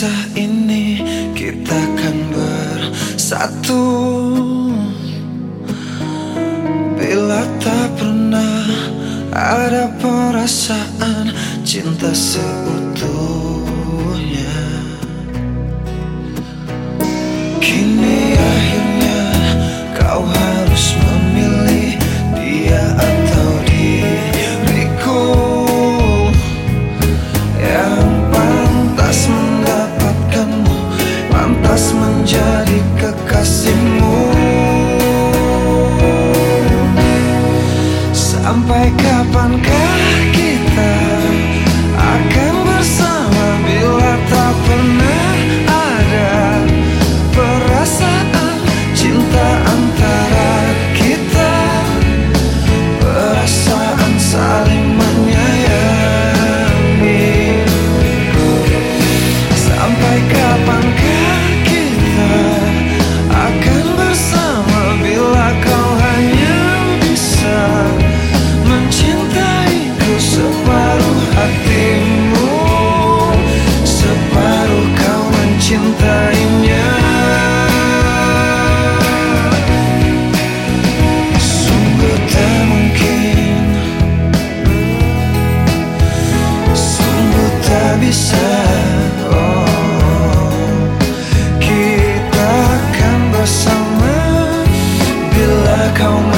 kisah ini kita kan bersatu. Bila tak pernah ada perasaan cinta seutuhnya, kini akhirnya kau harus memilih dia atau diriku yang pantas mendapatkanmu, pantas menjadi kekasihmu. Sampai kapankah kita akan bersama bila tak pernah ada perasaan cinta antara kita, perasaan saling menyayangi. Sampai kapankah kita akan bersama bila kau hanya bisa mencintaiku separuh hatimu, separuh kau mencintainya. Sungguh tak mungkin, sungguh tak bisa, kita akan bersama bila kau